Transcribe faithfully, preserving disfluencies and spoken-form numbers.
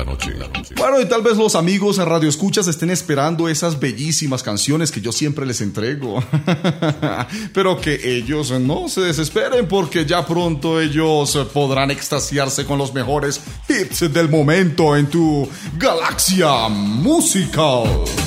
la noche. Bueno, y tal vez los amigos en Radio Escuchas estén esperando esas bellísimas canciones que yo siempre les entrego. Pero que ellos no se desesperen, porque ya pronto ellos podrán extasiarse con los mejores hits del momento en tu galaxia musical.